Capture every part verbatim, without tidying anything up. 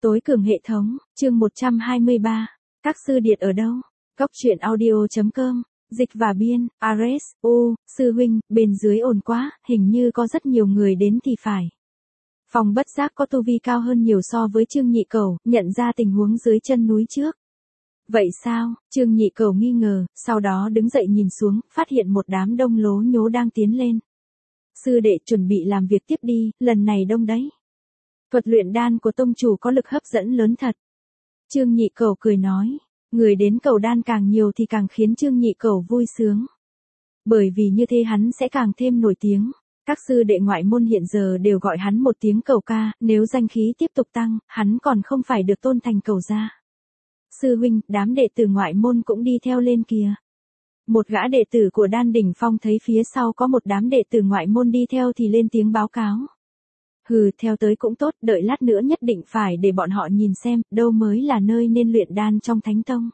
Tối cường hệ thống, chương một trăm hai mươi ba. Các sư điệt ở đâu? Góc truyện audio.com, dịch và biên, Ares, U, sư huynh, bên dưới ồn quá, hình như có rất nhiều người đến thì phải. Phong bất giác có tu vi cao hơn nhiều so với Trương Nhị Cẩu, nhận ra tình huống dưới chân núi trước. Vậy sao? Trương Nhị Cẩu nghi ngờ, sau đó đứng dậy nhìn xuống, phát hiện một đám đông lố nhố đang tiến lên. Sư đệ chuẩn bị làm việc tiếp đi, lần này đông đấy. Thuật luyện đan của tông chủ có lực hấp dẫn lớn thật. Trương Nhị Cẩu cười nói, người đến cầu đan càng nhiều thì càng khiến Trương Nhị Cẩu vui sướng. Bởi vì như thế hắn sẽ càng thêm nổi tiếng. Các sư đệ ngoại môn hiện giờ đều gọi hắn một tiếng Cẩu ca, nếu danh khí tiếp tục tăng, hắn còn không phải được tôn thành Cẩu gia. Sư huynh, đám đệ tử ngoại môn cũng đi theo lên kìa. Một gã đệ tử của Đan Đỉnh Phong thấy phía sau có một đám đệ tử ngoại môn đi theo thì lên tiếng báo cáo. Hừ, theo tới cũng tốt, đợi lát nữa nhất định phải để bọn họ nhìn xem, đâu mới là nơi nên luyện đan trong Thánh Tông.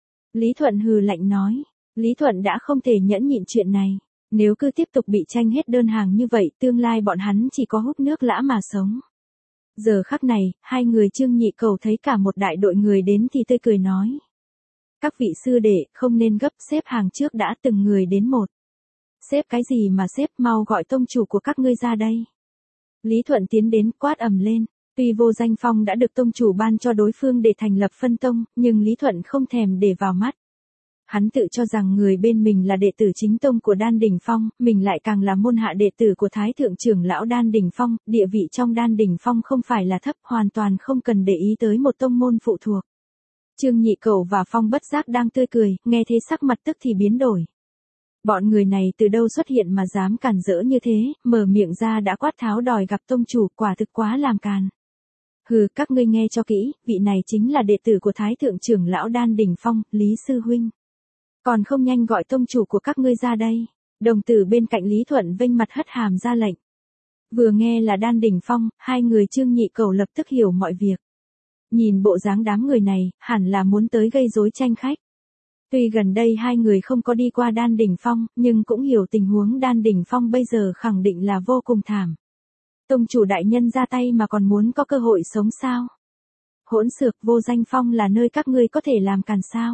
Lý Thuận hừ lạnh nói, Lý Thuận đã không thể nhẫn nhịn chuyện này, nếu cứ tiếp tục bị tranh hết đơn hàng như vậy, tương lai bọn hắn chỉ có hút nước lã mà sống. Giờ khắc này, hai người Trương Nhị Cẩu thấy cả một đại đội người đến thì tươi cười nói. Các vị sư đệ, không nên gấp, xếp hàng trước đã, từng người đến một. Xếp cái gì mà xếp, mau gọi tông chủ của các ngươi ra đây. Lý Thuận tiến đến, quát ầm lên. Tuy vô danh phong đã được tông chủ ban cho đối phương để thành lập phân tông, nhưng Lý Thuận không thèm để vào mắt. Hắn tự cho rằng người bên mình là đệ tử chính tông của Đan Đỉnh Phong, mình lại càng là môn hạ đệ tử của Thái Thượng trưởng lão Đan Đỉnh Phong, địa vị trong Đan Đỉnh Phong không phải là thấp, hoàn toàn không cần để ý tới một tông môn phụ thuộc. Trương Nhị Cẩu và Phong bất giác đang tươi cười, nghe thế sắc mặt tức thì biến đổi. Bọn người này từ đâu xuất hiện mà dám cản rỡ như thế, mở miệng ra đã quát tháo đòi gặp tông chủ, quả thực quá làm càn. Hừ, các ngươi nghe cho kỹ, vị này chính là đệ tử của Thái Thượng trưởng lão Đan Đỉnh Phong, Lý Sư Huynh. Còn không nhanh gọi tông chủ của các ngươi ra đây. Đồng tử bên cạnh Lý Thuận vênh mặt hất hàm ra lệnh. Vừa nghe là Đan Đỉnh Phong, hai người Trương Nhị Cẩu lập tức hiểu mọi việc. Nhìn bộ dáng đám người này, hẳn là muốn tới gây rối tranh khách. Tuy gần đây hai người không có đi qua Đan Đỉnh Phong, nhưng cũng hiểu tình huống Đan Đỉnh Phong bây giờ khẳng định là vô cùng thảm. Tông chủ đại nhân ra tay mà còn muốn có cơ hội sống sao? Hỗn xược, vô danh phong là nơi các ngươi có thể làm càn sao?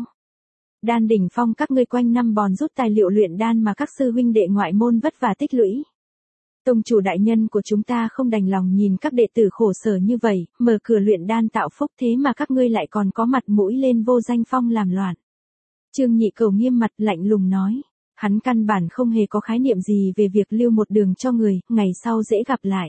Đan Đỉnh Phong các ngươi quanh năm bòn rút tài liệu luyện đan mà các sư huynh đệ ngoại môn vất vả tích lũy. Tông chủ đại nhân của chúng ta không đành lòng nhìn các đệ tử khổ sở như vậy, mở cửa luyện đan tạo phúc, thế mà các ngươi lại còn có mặt mũi lên vô danh phong làm loạn. Trương Nhị Cẩu nghiêm mặt lạnh lùng nói, hắn căn bản không hề có khái niệm gì về việc lưu một đường cho người, ngày sau dễ gặp lại.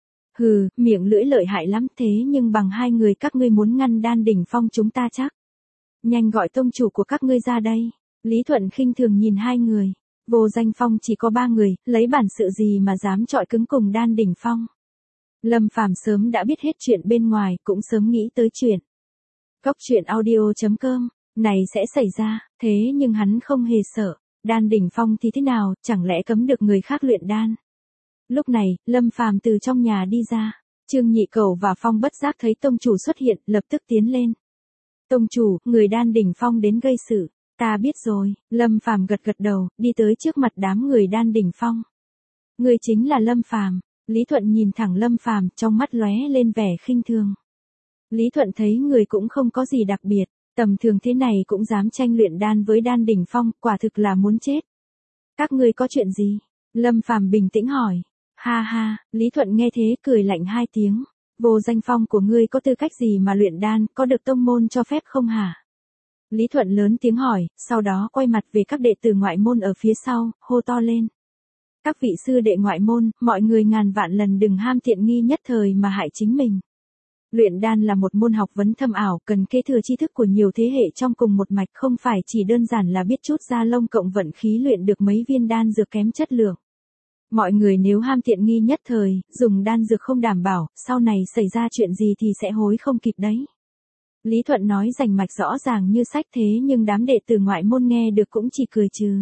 Hừ, miệng lưỡi lợi hại lắm, thế nhưng bằng hai người các ngươi muốn ngăn Đan Đỉnh Phong chúng ta chắc. Nhanh gọi tông chủ của các ngươi ra đây. Lý Thuận khinh thường nhìn hai người. Vô danh phong chỉ có ba người, lấy bản sự gì mà dám chọi cứng cùng Đan Đỉnh Phong. Lâm Phàm sớm đã biết hết chuyện bên ngoài, cũng sớm nghĩ tới chuyện. Góc truyện audio.com, này sẽ xảy ra, thế nhưng hắn không hề sợ. Đan Đỉnh Phong thì thế nào, chẳng lẽ cấm được người khác luyện đan. Lúc này, Lâm Phàm từ trong nhà đi ra. Trương Nhị Cẩu và Phong bất giác thấy tông chủ xuất hiện, lập tức tiến lên. Tông chủ, người Đan Đỉnh Phong đến gây sự. Ta biết rồi, Lâm Phàm gật gật đầu, đi tới trước mặt đám người Đan Đỉnh Phong. Người chính là Lâm Phàm. Lý Thuận nhìn thẳng Lâm Phàm, trong mắt lóe lên vẻ khinh thường. Lý Thuận thấy người cũng không có gì đặc biệt, tầm thường thế này cũng dám tranh luyện đan với Đan Đỉnh Phong, quả thực là muốn chết. Các ngươi có chuyện gì? Lâm Phàm bình tĩnh hỏi. Ha ha, Lý Thuận nghe thế cười lạnh hai tiếng. Vô danh phong của ngươi có tư cách gì mà luyện đan, có được tông môn cho phép không hả? Lý Thuận lớn tiếng hỏi, sau đó quay mặt về các đệ tử ngoại môn ở phía sau, hô to lên. Các vị sư đệ ngoại môn, mọi người ngàn vạn lần đừng ham tiện nghi nhất thời mà hại chính mình. Luyện đan là một môn học vấn thâm ảo, cần kế thừa tri thức của nhiều thế hệ trong cùng một mạch, không phải chỉ đơn giản là biết chút ra lông cộng vận khí luyện được mấy viên đan dược kém chất lượng. Mọi người nếu ham tiện nghi nhất thời, dùng đan dược không đảm bảo, sau này xảy ra chuyện gì thì sẽ hối không kịp đấy. Lý Thuận nói rành mạch rõ ràng như sách, thế nhưng đám đệ tử ngoại môn nghe được cũng chỉ cười trừ.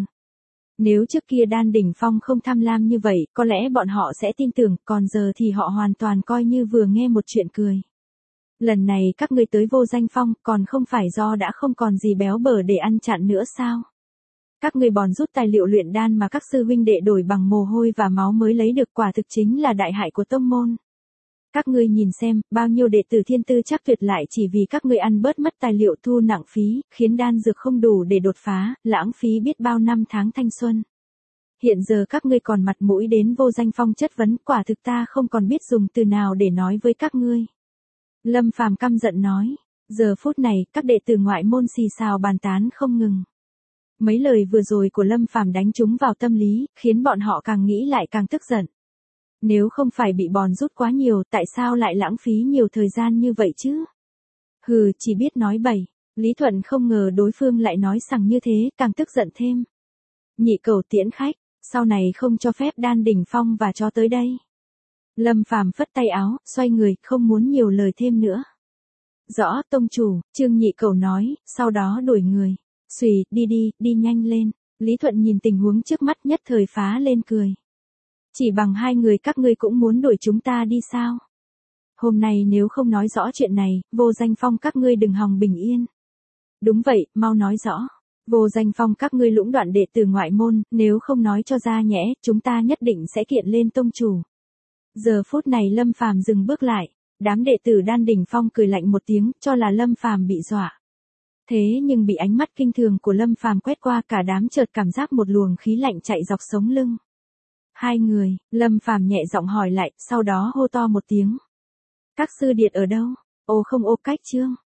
Nếu trước kia Đan Đỉnh Phong không tham lam như vậy, có lẽ bọn họ sẽ tin tưởng, còn giờ thì họ hoàn toàn coi như vừa nghe một chuyện cười. Lần này các ngươi tới vô danh phong, còn không phải do đã không còn gì béo bở để ăn chặn nữa sao? Các ngươi bòn rút tài liệu luyện đan mà các sư huynh đệ đổi bằng mồ hôi và máu mới lấy được, quả thực chính là đại hại của tông môn. Các ngươi nhìn xem, bao nhiêu đệ tử thiên tư chắc tuyệt lại chỉ vì các ngươi ăn bớt mất tài liệu thu nặng phí, khiến đan dược không đủ để đột phá, lãng phí biết bao năm tháng thanh xuân. Hiện giờ các ngươi còn mặt mũi đến Vô Danh Phong chất vấn, quả thực ta không còn biết dùng từ nào để nói với các ngươi. Lâm Phàm căm giận nói, giờ phút này, các đệ tử ngoại môn xì xào bàn tán không ngừng. Mấy lời vừa rồi của Lâm Phàm đánh trúng vào tâm lý, khiến bọn họ càng nghĩ lại càng tức giận. Nếu không phải bị bòn rút quá nhiều, tại sao lại lãng phí nhiều thời gian như vậy chứ? Hừ, chỉ biết nói bậy. Lý Thuận không ngờ đối phương lại nói sằng như thế, càng tức giận thêm. Nhị cầu tiễn khách, sau này không cho phép Đan Đỉnh Phong và cho tới đây. Lâm Phàm phất tay áo, xoay người, không muốn nhiều lời thêm nữa. Rõ, tông chủ, Trương Nhị cầu nói, sau đó đuổi người. Xùy, đi đi, đi nhanh lên. Lý Thuận nhìn tình huống trước mắt nhất thời phá lên cười. Chỉ bằng hai người các ngươi cũng muốn đuổi chúng ta đi sao? Hôm nay nếu không nói rõ chuyện này, Vô Danh Phong các ngươi đừng hòng bình yên. Đúng vậy, mau nói rõ. Vô Danh Phong các ngươi lũng đoạn đệ tử ngoại môn, nếu không nói cho ra nhẽ, chúng ta nhất định sẽ kiện lên tông chủ. Giờ phút này Lâm Phàm dừng bước lại, đám đệ tử Đan Đỉnh Phong cười lạnh một tiếng, cho là Lâm Phàm bị dọa. Thế nhưng bị ánh mắt kinh thường của Lâm Phàm quét qua, cả đám chợt cảm giác một luồng khí lạnh chạy dọc sống lưng. Hai người, Lâm Phàm nhẹ giọng hỏi lại, sau đó hô to một tiếng. Các sư điệt ở đâu? Ô không ô cách chương.